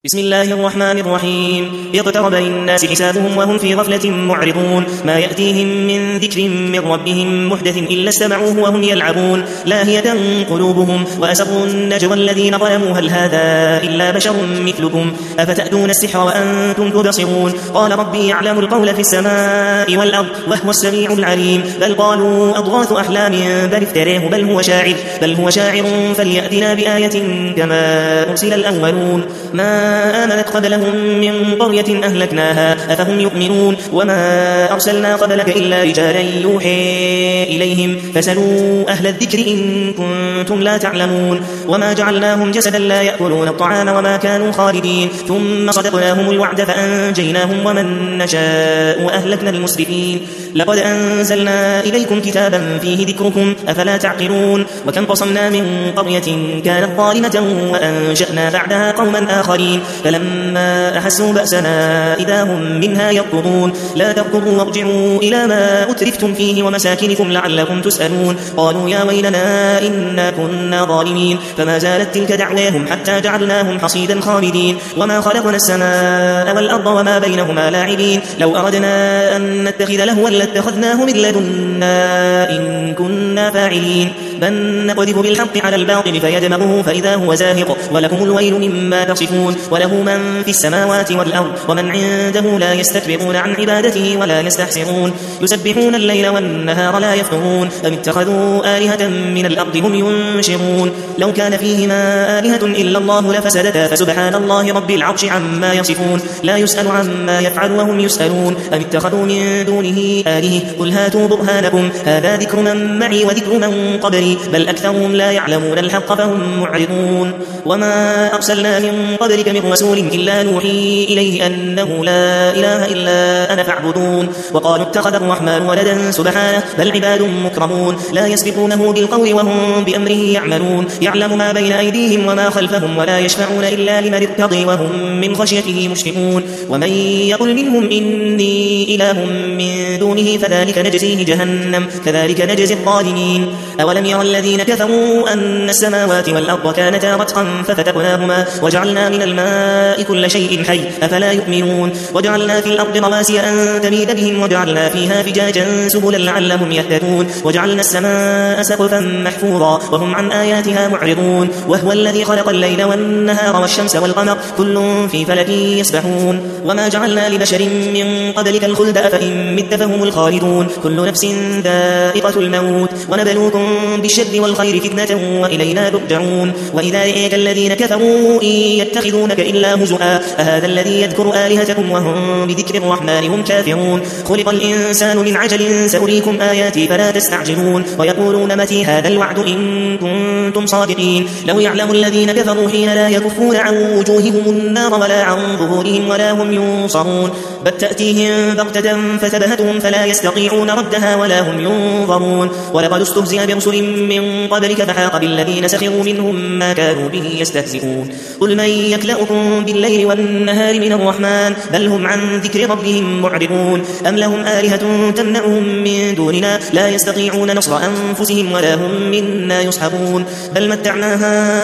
بسم الله الرحمن الرحيم. اقترب للناس حسابهم وهم في غفلة معرضون. ما يأتيهم من ذكر من ربهم محدث إلا استمعوه وهم يلعبون. لاهية قلوبهم وأسروا النجوى الذين ظلموا هل هذا إلا بشر مثلكم أفتأتون السحر وأنتم تبصرون. قال ربي يعلم القول في السماء والأرض وهو السميع العليم. بل قالوا أضغاث أحلام بل افتريه بل هو شاعر فليأتنا بآية كما أرسل الأولون. ما آمنت قبلهم من قرية أهلكناها أفهم يؤمنون. وما أرسلنا قبلك إلا رجالا يوحي إليهم فسلوا أهل الذكر إن كنتم لا تعلمون. وما جعلناهم جسدا لا يأكلون الطعام وما كانوا خالدين. ثم صدقناهم الوعد فأنجيناهم ومن نشاء وأهلكنا المسرفين. لقد أنزلنا إليكم كتابا فيه ذكركم أفلا تعقلون. وكم قصمنا من قرية كانت ظالمة وأنشأنا بعدها قوما آخرين فلما أحسوا بأسنا إذا هم منها يركضون. لا تركضوا وارجعوا إلى ما أترفتم فيه ومساكنكم لعلكم تسألون. قالوا يا ويلنا إنا كنا ظالمين. فما زالت تلك دعواهم حتى جعلناهم حصيدا خامدين. وما خلقنا السماء والأرض وما بينهما لاعبين. لو أردنا أن نتخذ لهوا لاتخذناه من لدنا إن كنا فاعلين. بل نقذف بالحق على الباطل فيدمغه فإذا هو زاهق ولكم الويل مما تصفون. وله من في السماوات والأرض ومن عنده لا يستكبرون عن عبادته ولا يستحسرون. يسبحون الليل والنهار لا يفترون. أم اتخذوا آلهة من الأرض هم ينشرون. لو كان فيهما آلهة إلا الله لفسدتا فسبحان الله رب العرش عما يصفون. لا يسأل عما يفعل وهم يسألون. أم اتخذوا من دونه آلهة قل هاتوا برهانكم هذا ذكر من معي وذكر من قبلي بل أكثرهم لا يعلمون الحق فهم معرضون. وما أرسلنا من قبلك من رسول إلا نوحي إليه أنه لا إله إلا أنا فاعبدون. وقالوا اتخذ الرحمن ولدا سبحانه بل عباد مكرمون لا يسبقونه بالقول وهم بأمره يعملون. يعلم ما بين أيديهم وما خلفهم ولا يشفعون إلا لمن ارتضي وهم من خشيته مشفقون. ومن يقل منهم إني إله من دونه فذلك نجزيه جهنم كذلك نجزي الظالمين. أولم يرى الذين كفروا أن السماوات والأرض كانتا رتقا ففتقناهما وجعلنا من الماء كل شيء حي أفلا يؤمنون. وجعلنا في الأرض رواسي أن تميد بهم وجعلنا فيها فجاجا سبلا لعلهم يهتدون. وجعلنا السماء سقفا محفوظا وهم عن آياتها معرضون. وهو الذي خلق الليل والنهار والشمس والقمر كل في فلك يسبحون. وما جعلنا لبشر من قبلك الخلد أفإن مت فهم الخالدون. كل نفس ذائقة الموت ونبلوكم بالشر والخير فتنة وإلينا ترجعون. وإذا رأيك الذين كفروا إن يتخذونك إلا هزؤا أهذا الذي يذكر آلهتكم وهم بذكر الرحمن هم كافرون. خلق الإنسان من عجل سأريكم آياتي فلا تستعجلون. ويقولون متى هذا الوعد إن كنتم صادقين. لو يعلم الذين كفروا حين لا يكفون عن وجوههم النار ولا عن ظهورهم ولا هم ينصرون. بل تأتيهم بغتة فتبهتهم فلا يستطيعون ردها ولا هم ينظرون. ولقد استهزئ برسل من قبلك فحاق بالذين سخروا منهم ما كانوا به يستهزئون. قل من يكلأكم بالليل والنهار من الرحمن بل هم عن ذكر ربهم معرضون. أم لهم آلهة تمنعهم من دوننا لا يستطيعون نصر أنفسهم ولا هم منا يصحبون. بل متعنا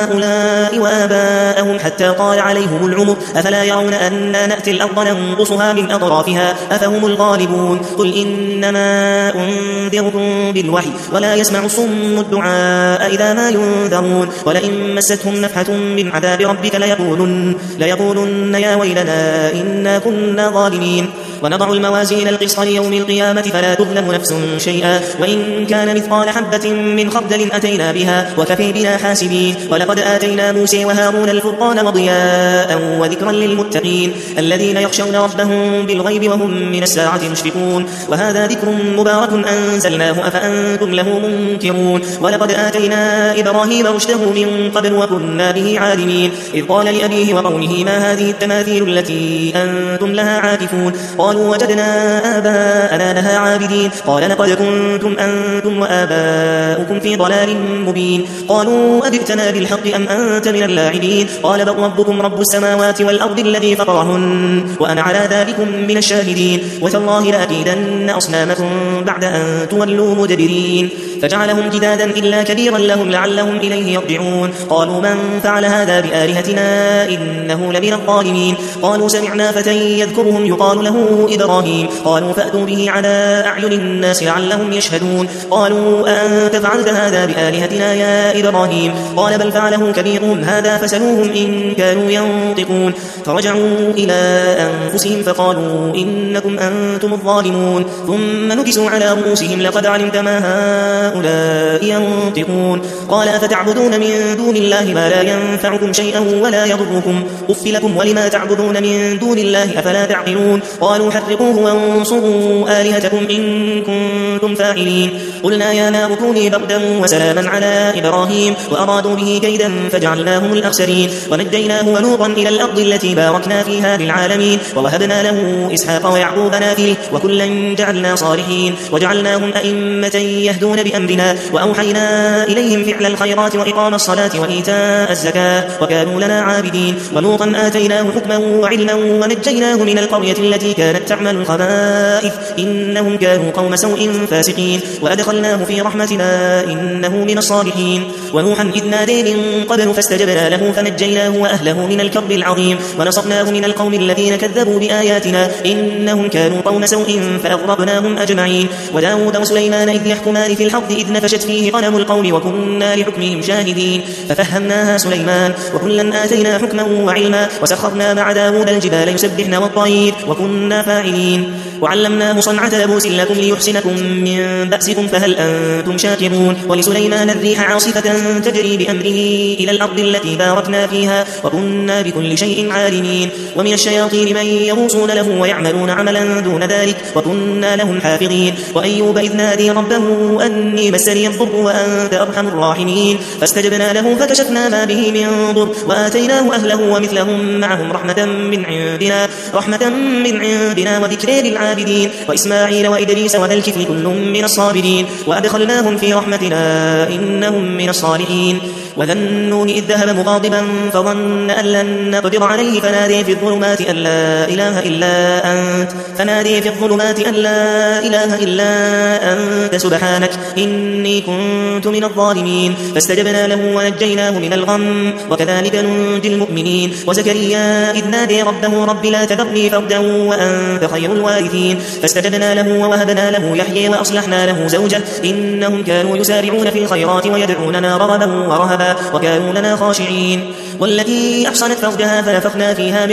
هؤلاء وآباءهم حتى طال عليهم العمر أفلا يرون أنا نأتي الأرض ننقصها من أطرافها أفهم الغالبون. قل إنما أنذركم بالوحي ولا يسمع الصم الدعاء إذا ما ينذرون. ولئن مستهم نفحة من عذاب ربك ليقولن يا ويلنا إنا كنا ظالمين. ونضع الموازين القسط ليوم القيامة فلا تظلم نفس شيئا وإن كان مثقال حبة من خردل أتينا بها وكفي بنا حاسبين. ولقد آتينا موسى وهارون الفرقان وضياء وذكرا للمتقين الذين يخشون ربهم بالغيب وهم من الساعة مشفقون. وهذا ذكر مبارك أنزلناه أفأنتم له منكرون. ولقد آتينا إبراهيم رشده من قبل وكنا به عالمين. إذ قال لأبيه وقومه ما هذه التماثيل التي أنتم لها عاكفون. قالوا وجدنا آباءنا لها عابدين قال لقد كنتم أنتم وآباؤكم في ضلال مبين قالوا أجئتنا بالحق أم أنت من اللاعبين قال بل ربكم رب السماوات والأرض الذي فطرهن وأنا على ذلكم من الشاهدين وتالله لأكيدن أصنامكم بعد أن تولوا مدبرين فجعلهم جدادا إلا كبيرا لهم لعلهم إليه يرجعون قالوا من فعل هذا بآلهتنا إنه لمن الظالمين قالوا سمعنا فتى يذكرهم يقال له إبراهيم قالوا فأتوا به على أعين الناس لعلهم يشهدون قالوا أأنت فعلت هذا بآلهتنا يا إبراهيم قال بل فعله كبيرهم هذا فسلوهم إن كانوا ينطقون فرجعوا إلى أنفسهم فقالوا إنكم أنتم الظالمون ثم نكسوا على رؤوسهم لقد علمت ما هؤلاء ينطقون قال أفتعبدون من دون الله ما لا ينفعكم شيئا ولا يضركم أف لكم ولما تعبدون من دون الله أفلا تعقلون قالوا حرقوه وانصروا آلهتكم إن كنتم فاعلين قلنا يا نار كوني بردا وسلاما على إبراهيم وأرادوا به كيدا فجعلناهم الأخسرين ونجيناه ولوطا إلى الأرض التي باركنا فيها للعالمين ووهبنا له إسحاق ويعقوب نافله وكلا جعلنا صالحين وجعلناهم أئمة يهدون بأمرنا وأوحينا إليهم فعل الخيرات وإقام الصلاة وإيتاء الزكاة وكانوا لنا عابدين ولوطا آتيناه حكما وعلما ونجيناه من القرية التي كانت تعمل الخبائث إنهم كانوا قوم سوء فاسقين وأدخلناه في رحمتنا إنه من الصالحين ونوحا إذ نادي من قبل فاستجبنا له فنجيناه وأهله من الكرب العظيم ونصرناه من القوم الذين كذبوا بآياتنا إنهم كانوا قوم سوء فأغرقناهم أجمعين وداود وسليمان إذ يحكمان في الحرث إذ نفشت فيه غنم القوم وكنا لحكمهم شاهدين ففهمناها سليمان وكلا آتينا حكما وعلما وسخرنا مع داود الجبال يسبحن والطير وكنا فاعلين وعلمناه صنعة لبوس لكم ليحسنكم من بأسكم فهل أنتم شاكرون ولسليمان الريح عاصفة تجري بأمره إلى الأرض التي باركنا فيها وكنا بكل شيء عالمين ومن الشياطين من يغوصون له ويعملون عملا دون ذلك وكنا لهم حافظين وأيوب إذ نادي ربه أني مسني الضر وأنت أرحم الراحمين فاستجبنا له فكشفنا ما به من ضر وآتيناه أهله ومثلهم معهم رحمة من عندنا وذكر للعابدين وإسماعيل وإدريس وذا الكفل كل من الصابرين وأدخلناهم في رحمتنا إنهم من الصالحين وذا النون إذ ذهب مغاضبا فظن أن لن نقدر عليه فنادي في الظلمات أن لا إله إلا أنت سبحانك إني كنت من الظالمين فاستجبنا له ونجيناه من الغم وكذلك ننجي المؤمنين وزكريا إذ نادي ربه رب لا تذرني فردا وأنت خير الوارثين فاستجبنا له ووهبنا له يحيى وأصلحنا له زوجه إنهم كانوا يسارعون في الخيرات ويدعوننا رغبا ورهبا وكانوا لنا خاشعين والتي أحصنت فرجها فنفخنا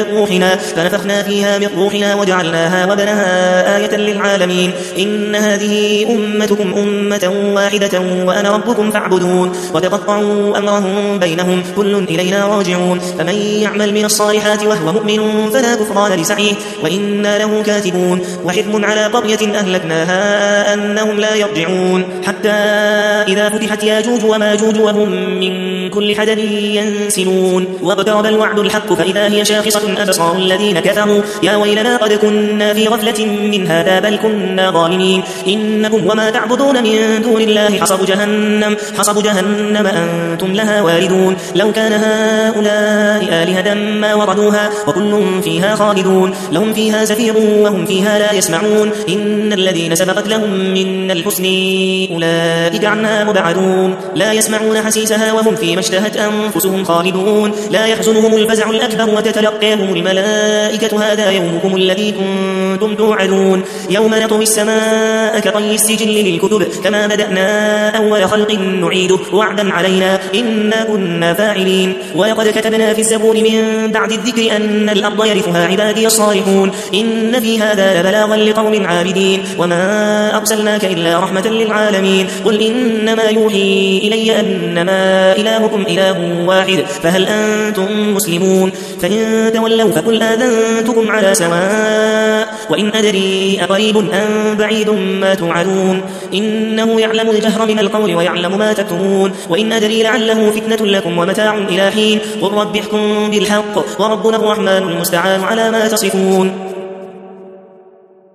فيها من روحنا وجعلناها وبنها آية للعالمين إن هذه أمتكم أمة واحدة وأنا ربكم فاعبدون وتقطعوا أمرهم بينهم كل إلينا راجعون فمن يعمل من الصالحات وهو مؤمن فلا كفران لسعيه وإنا له كاتبون وحرم على قرية أهلكناها أنهم لا يرجعون حتى إذا فتحت ياجوج وماجوج وهم من كل حدب ينسلون واقترب الوعد الحق فإذا هي شاخصة أبصار الذين كفروا يا ويلنا قد كنا في غفلة من هذا بل كنا ظالمين إنكم وما تعبدون من دون الله حصب جهنم أنتم لها واردون لو كان هؤلاء آلهة ما وردوها وكل فيها خالدون لهم فيها زفير وهم فيها لا يسمعون إن الذين سبقت لهم من الحسن أولئك عنها مبعدون لا يسمعون حسيسها وهم فيما اشتهت أنفسهم خالدون لا يحزنهم الفزع الأكبر وتتلقيهم الملائكة هذا يومكم الذي كنتم توعدون يوم نطوي السماء كطي السجل للكتب كما بدأنا أول خلق نعيده وعدا علينا إنا كنا فاعلين ولقد كتبنا في الزبور من بعد الذكر أن الأرض يرثها عبادي الصالحون إن في هذا لبلاغا لقوم عابدين وما أرسلناك إلا رحمة للعالمين قل إنما يوحي إلي أنما إلهكم إله واحد فهل أنتم مسلمون فإن تولوا فقل آذنتكم على سواء وإن أدري أقريب أم بعيد ما توعدون إنه يعلم الجهر من القول ويعلم ما تكتمون وإن أدري لعله فتنة لكم ومتاع إلى حين قل رب احكم بالحق وربنا الرحمن المستعان على ما تصفون